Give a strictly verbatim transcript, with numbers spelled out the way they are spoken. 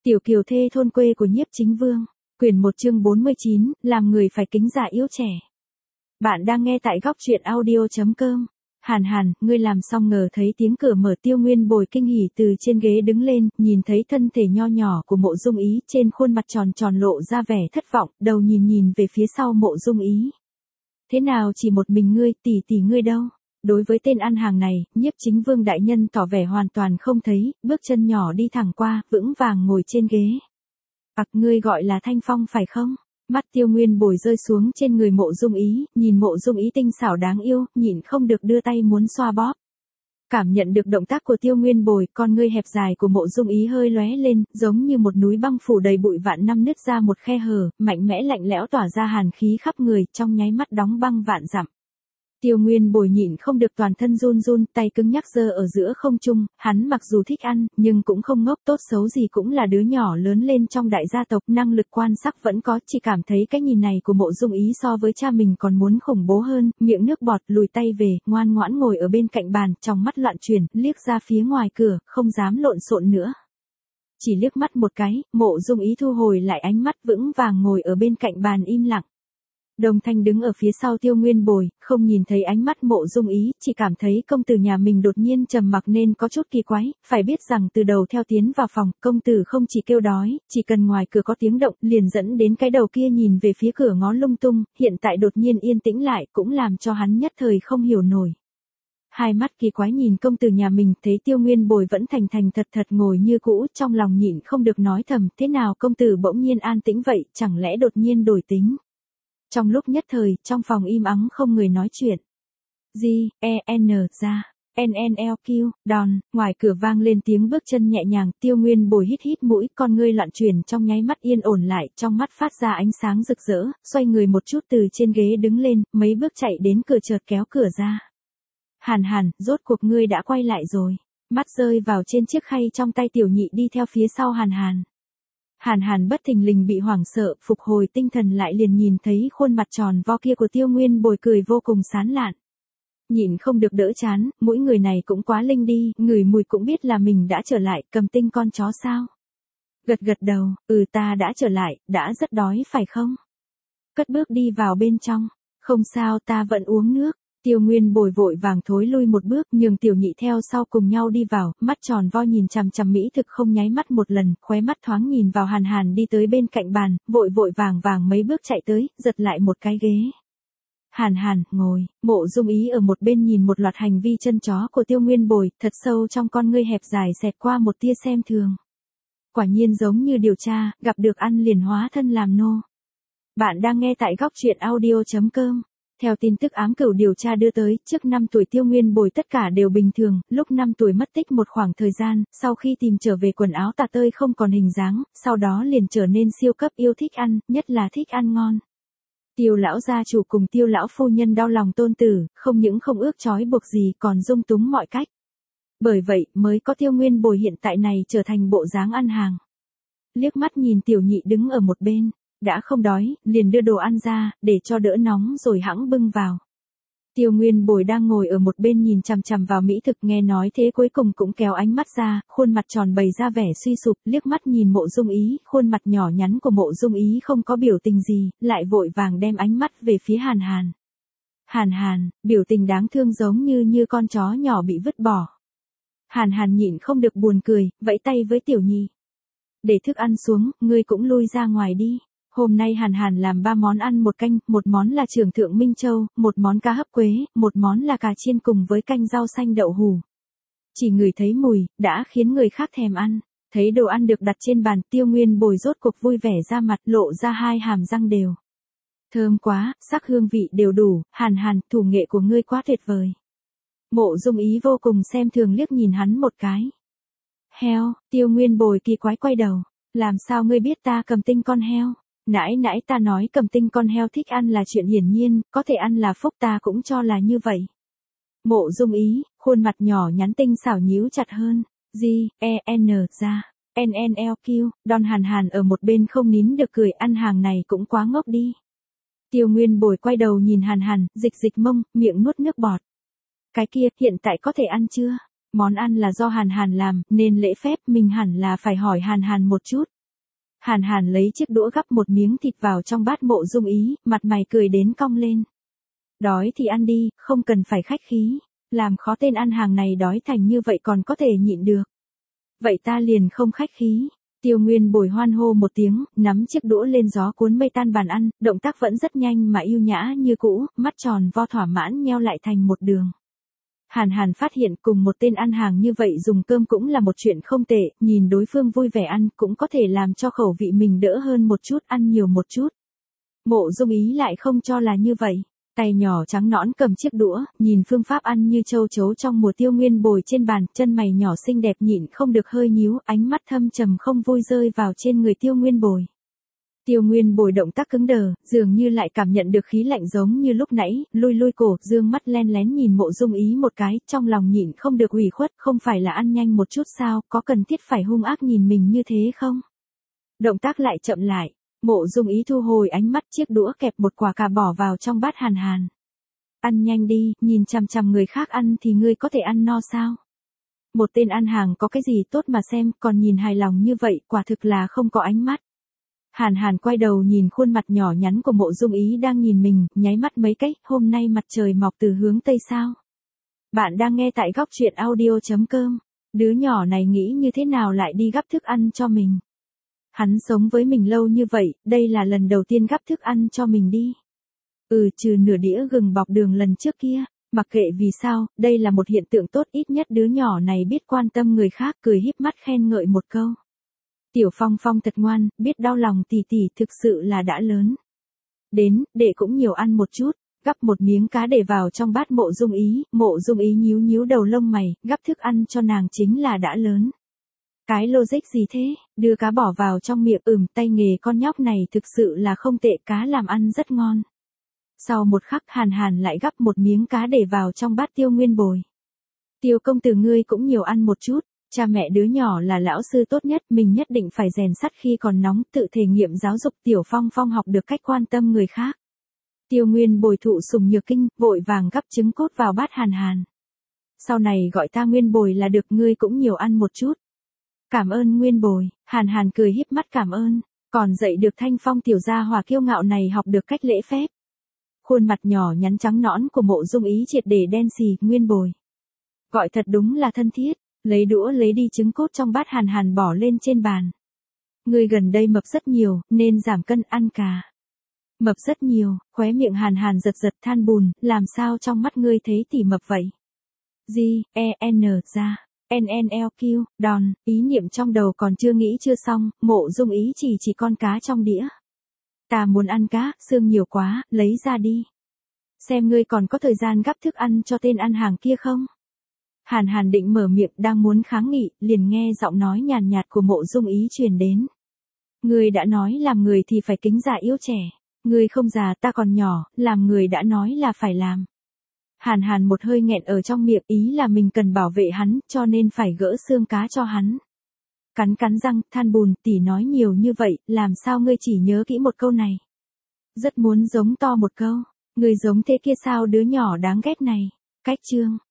Tiểu kiều thê thôn quê của Nhiếp Chính Vương, quyển một chương bốn mươi chín, làm người phải kính già yếu trẻ. Bạn đang nghe tại góc truyện audio chấm com. Hàn Hàn, ngươi làm xong ngờ thấy tiếng cửa mở. Tiêu Nguyên Bồi kinh hỉ từ trên ghế đứng lên, nhìn thấy thân thể nho nhỏ của Mộ Dung Ý, trên khuôn mặt tròn tròn lộ ra vẻ thất vọng, đầu nhìn nhìn về phía sau Mộ Dung Ý. Thế nào chỉ một mình ngươi, tỷ tỷ ngươi đâu? Đối với tên ăn hàng này, Nhiếp Chính Vương đại nhân tỏ vẻ hoàn toàn không thấy, bước chân nhỏ đi thẳng qua, vững vàng ngồi trên ghế. Ặc, ngươi gọi là Thanh Phong phải không? Mắt Tiêu Nguyên Bồi rơi xuống trên người Mộ Dung Ý, nhìn Mộ Dung Ý tinh xảo đáng yêu, nhịn không được đưa tay muốn xoa bóp. Cảm nhận được động tác của Tiêu Nguyên Bồi, con ngươi hẹp dài của Mộ Dung Ý hơi lóe lên, giống như một núi băng phủ đầy bụi vạn năm nứt ra một khe hở, mạnh mẽ lạnh lẽo tỏa ra hàn khí khắp người, trong nháy mắt đóng băng vạn dặm. Tiêu Nguyên Bồi nhịn không được toàn thân run run, tay cứng nhắc giơ ở giữa không trung, hắn mặc dù thích ăn, nhưng cũng không ngốc, tốt xấu gì cũng là đứa nhỏ lớn lên trong đại gia tộc, năng lực quan sát vẫn có, chỉ cảm thấy cái nhìn này của Mộ Dung Ý so với cha mình còn muốn khủng bố hơn, miệng nước bọt, lùi tay về, ngoan ngoãn ngồi ở bên cạnh bàn, trong mắt loạn chuyển, liếc ra phía ngoài cửa, không dám lộn xộn nữa. Chỉ liếc mắt một cái, Mộ Dung Ý thu hồi lại ánh mắt, vững vàng ngồi ở bên cạnh bàn im lặng. Đồng Thanh đứng ở phía sau Tiêu Nguyên Bồi, không nhìn thấy ánh mắt Mộ Dung Ý, chỉ cảm thấy công tử nhà mình đột nhiên trầm mặc nên có chút kỳ quái, phải biết rằng từ đầu theo tiến vào phòng, công tử không chỉ kêu đói, chỉ cần ngoài cửa có tiếng động, liền dẫn đến cái đầu kia nhìn về phía cửa ngó lung tung, hiện tại đột nhiên yên tĩnh lại, cũng làm cho hắn nhất thời không hiểu nổi. Hai mắt kỳ quái nhìn công tử nhà mình, thấy Tiêu Nguyên Bồi vẫn thành thành thật thật ngồi như cũ, trong lòng nhịn không được nói thầm, thế nào công tử bỗng nhiên an tĩnh vậy, chẳng lẽ đột nhiên đổi tính. Trong lúc nhất thời, trong phòng im ắng không người nói chuyện. G, E, N, ra, N N L Q, đòn, ngoài cửa vang lên tiếng bước chân nhẹ nhàng, Tiêu Nguyên Bồi hít hít mũi, con ngươi loạn chuyển trong nháy mắt yên ổn lại, trong mắt phát ra ánh sáng rực rỡ, xoay người một chút từ trên ghế đứng lên, mấy bước chạy đến cửa chợt kéo cửa ra. Hàn Hàn, rốt cuộc ngươi đã quay lại rồi. Mắt rơi vào trên chiếc khay trong tay tiểu nhị đi theo phía sau Hàn Hàn. Hàn Hàn bất thình lình bị hoảng sợ, phục hồi tinh thần lại liền nhìn thấy khuôn mặt tròn vo kia của Tiêu Nguyên Bồi cười vô cùng sán lạn. Nhìn không được đỡ chán, mỗi người này cũng quá linh đi, ngửi mùi cũng biết là mình đã trở lại, Cầm Tinh con chó sao? Gật gật đầu, ừ ta đã trở lại, đã rất đói phải không? Cất bước đi vào bên trong, không sao ta vẫn uống nước. Tiêu Nguyên Bồi vội vàng thối lui một bước, nhường tiểu nhị theo sau cùng nhau đi vào, mắt tròn vo nhìn chằm chằm mỹ thực không nháy mắt một lần, khóe mắt thoáng nhìn vào Hàn Hàn đi tới bên cạnh bàn, vội vội vàng vàng mấy bước chạy tới, giật lại một cái ghế. Hàn Hàn, ngồi, Mộ Dung Ý ở một bên nhìn một loạt hành vi chân chó của Tiêu Nguyên Bồi, thật sâu trong con ngươi hẹp dài xẹt qua một tia xem thường. Quả nhiên giống như điều tra, gặp được ăn liền hóa thân làm nô. Bạn đang nghe tại góc truyện audio chấm com. Theo tin tức ám cửu điều tra đưa tới, trước năm tuổi Tiêu Nguyên Bồi tất cả đều bình thường, lúc năm tuổi mất tích một khoảng thời gian, sau khi tìm trở về quần áo tả tơi không còn hình dáng, sau đó liền trở nên siêu cấp yêu thích ăn, nhất là thích ăn ngon. Tiêu lão gia chủ cùng Tiêu lão phu nhân đau lòng tôn tử, không những không ước trói buộc gì còn dung túng mọi cách. Bởi vậy, mới có Tiêu Nguyên Bồi hiện tại này trở thành bộ dáng ăn hàng. Liếc mắt nhìn tiểu nhị đứng ở một bên. Đã không đói, liền đưa đồ ăn ra, để cho đỡ nóng rồi hẵng bưng vào. Tiêu Nguyên Bồi đang ngồi ở một bên nhìn chằm chằm vào mỹ thực, nghe nói thế cuối cùng cũng kéo ánh mắt ra, khuôn mặt tròn bày ra vẻ suy sụp, liếc mắt nhìn Mộ Dung Ý, khuôn mặt nhỏ nhắn của Mộ Dung Ý không có biểu tình gì, lại vội vàng đem ánh mắt về phía Hàn Hàn. Hàn Hàn, biểu tình đáng thương giống như như con chó nhỏ bị vứt bỏ. Hàn Hàn nhịn không được buồn cười, vẫy tay với tiểu nhị. Để thức ăn xuống, ngươi cũng lui ra ngoài đi. Hôm nay Hàn Hàn làm ba món ăn một canh, một món là trưởng thượng Minh Châu, một món cá hấp quế, một món là cà chiên cùng với canh rau xanh đậu hủ. Chỉ ngửi thấy mùi, đã khiến người khác thèm ăn. Thấy đồ ăn được đặt trên bàn, Tiêu Nguyên Bồi rốt cuộc vui vẻ ra mặt, lộ ra hai hàm răng đều. Thơm quá, sắc hương vị đều đủ, Hàn Hàn, thủ nghệ của ngươi quá tuyệt vời. Mộ Dung Ý vô cùng xem thường liếc nhìn hắn một cái. Heo, Tiêu Nguyên Bồi kỳ quái quay đầu, làm sao ngươi biết ta Cầm Tinh con heo? Nãy nãy ta nói Cầm Tinh con heo thích ăn là chuyện hiển nhiên, có thể ăn là phúc ta cũng cho là như vậy. Mộ Dung Ý, khuôn mặt nhỏ nhắn tinh xảo nhíu chặt hơn, G, E, N, ra, N N L Q, đòn Hàn Hàn ở một bên không nín được cười, ăn hàng này cũng quá ngốc đi. Tiêu Nguyên Bồi quay đầu nhìn Hàn Hàn, dịch dịch mông, miệng nuốt nước bọt. Cái kia, hiện tại có thể ăn chưa? Món ăn là do Hàn Hàn làm, nên lễ phép mình hẳn là phải hỏi Hàn Hàn một chút. Hàn Hàn lấy chiếc đũa gắp một miếng thịt vào trong bát Mộ Dung Ý, mặt mày cười đến cong lên. Đói thì ăn đi, không cần phải khách khí. Làm khó tên ăn hàng này đói thành như vậy còn có thể nhịn được. Vậy ta liền không khách khí. Tiêu Nguyên Bồi hoan hô một tiếng, nắm chiếc đũa lên gió cuốn mây tan bàn ăn, động tác vẫn rất nhanh mà yêu nhã như cũ, mắt tròn vo thỏa mãn nheo lại thành một đường. Hàn Hàn phát hiện cùng một tên ăn hàng như vậy dùng cơm cũng là một chuyện không tệ, nhìn đối phương vui vẻ ăn cũng có thể làm cho khẩu vị mình đỡ hơn một chút, ăn nhiều một chút. Mộ Dung Ý lại không cho là như vậy. Tay nhỏ trắng nõn cầm chiếc đũa, nhìn phương pháp ăn như châu chấu trong mùa Tiêu Nguyên Bồi trên bàn, chân mày nhỏ xinh đẹp nhịn không được hơi nhíu, ánh mắt thâm trầm không vui rơi vào trên người Tiêu Nguyên Bồi. Tiêu Nguyên Bồi động tác cứng đờ, dường như lại cảm nhận được khí lạnh giống như lúc nãy, lui lui cổ, dương mắt len lén nhìn Mộ Dung Ý một cái, trong lòng nhịn không được ủy khuất, không phải là ăn nhanh một chút sao, có cần thiết phải hung ác nhìn mình như thế không? Động tác lại chậm lại. Mộ Dung Ý thu hồi ánh mắt, chiếc đũa kẹp một quả cà bỏ vào trong bát Hàn Hàn. Ăn nhanh đi, nhìn chằm chằm người khác ăn thì ngươi có thể ăn no sao? Một tên ăn hàng có cái gì tốt mà xem, còn nhìn hài lòng như vậy, quả thực là không có ánh mắt. Hàn Hàn quay đầu nhìn khuôn mặt nhỏ nhắn của Mộ Dung Ý đang nhìn mình, nháy mắt mấy cái, hôm nay mặt trời mọc từ hướng Tây sao? Bạn đang nghe tại góc truyện audio chấm com. Đứa nhỏ này nghĩ như thế nào lại đi gắp thức ăn cho mình? Hắn sống với mình lâu như vậy, đây là lần đầu tiên gắp thức ăn cho mình đi. Ừ, trừ nửa đĩa gừng bọc đường lần trước kia, mặc kệ vì sao, đây là một hiện tượng tốt, ít nhất đứa nhỏ này biết quan tâm người khác, cười híp mắt khen ngợi một câu. Tiểu Phong Phong thật ngoan, biết đau lòng tỷ tỷ, thực sự là đã lớn. Đến, để cũng nhiều ăn một chút, gắp một miếng cá để vào trong bát Mộ Dung Ý, Mộ Dung Ý nhíu nhíu đầu lông mày, gắp thức ăn cho nàng chính là đã lớn. Cái logic gì thế, đưa cá bỏ vào trong miệng, ừm, tay nghề con nhóc này thực sự là không tệ, cá làm ăn rất ngon. Sau một khắc Hàn Hàn lại gắp một miếng cá để vào trong bát Tiêu Nguyên Bồi. Tiêu công tử ngươi cũng nhiều ăn một chút, cha mẹ đứa nhỏ là lão sư tốt nhất, mình nhất định phải rèn sắt khi còn nóng, tự thể nghiệm giáo dục. Tiểu Phong Phong học được cách quan tâm người khác. Tiêu Nguyên Bồi thụ sủng nhược kinh, vội vàng gắp trứng cốt vào bát Hàn Hàn. Sau này gọi ta Nguyên Bồi là được, ngươi cũng nhiều ăn một chút. Cảm ơn Nguyên Bồi, Hàn Hàn cười híp mắt cảm ơn, còn dạy được Thanh Phong tiểu gia hỏa kiêu ngạo này học được cách lễ phép. Khuôn mặt nhỏ nhắn trắng nõn của Mộ Dung Ý triệt để đen xì, Nguyên Bồi. Gọi thật đúng là thân thiết, lấy đũa lấy đi trứng cốt trong bát Hàn Hàn bỏ lên trên bàn. Ngươi gần đây mập rất nhiều, nên giảm cân ăn cà. Mập rất nhiều, khóe miệng Hàn Hàn giật giật than bùn, làm sao trong mắt ngươi thấy tỷ mập vậy? G, E, N, ra. en en lờ quy, đòn, ý niệm trong đầu còn chưa nghĩ chưa xong, Mộ Dung Ý chỉ chỉ con cá trong đĩa. Ta muốn ăn cá, xương nhiều quá, lấy ra đi. Xem ngươi còn có thời gian gắp thức ăn cho tên ăn hàng kia không? Hàn Hàn định mở miệng đang muốn kháng nghị, liền nghe giọng nói nhàn nhạt của Mộ Dung Ý truyền đến. Ngươi đã nói làm người thì phải kính già yêu trẻ. Ngươi không già, ta còn nhỏ, làm người đã nói là phải làm. Hàn Hàn một hơi nghẹn ở trong miệng, ý là mình cần bảo vệ hắn, cho nên phải gỡ xương cá cho hắn. Cắn cắn răng, than bùn, tỷ nói nhiều như vậy, làm sao ngươi chỉ nhớ kỹ một câu này? Rất muốn giống to một câu, ngươi giống thế kia sao đứa nhỏ đáng ghét này. Cách chương.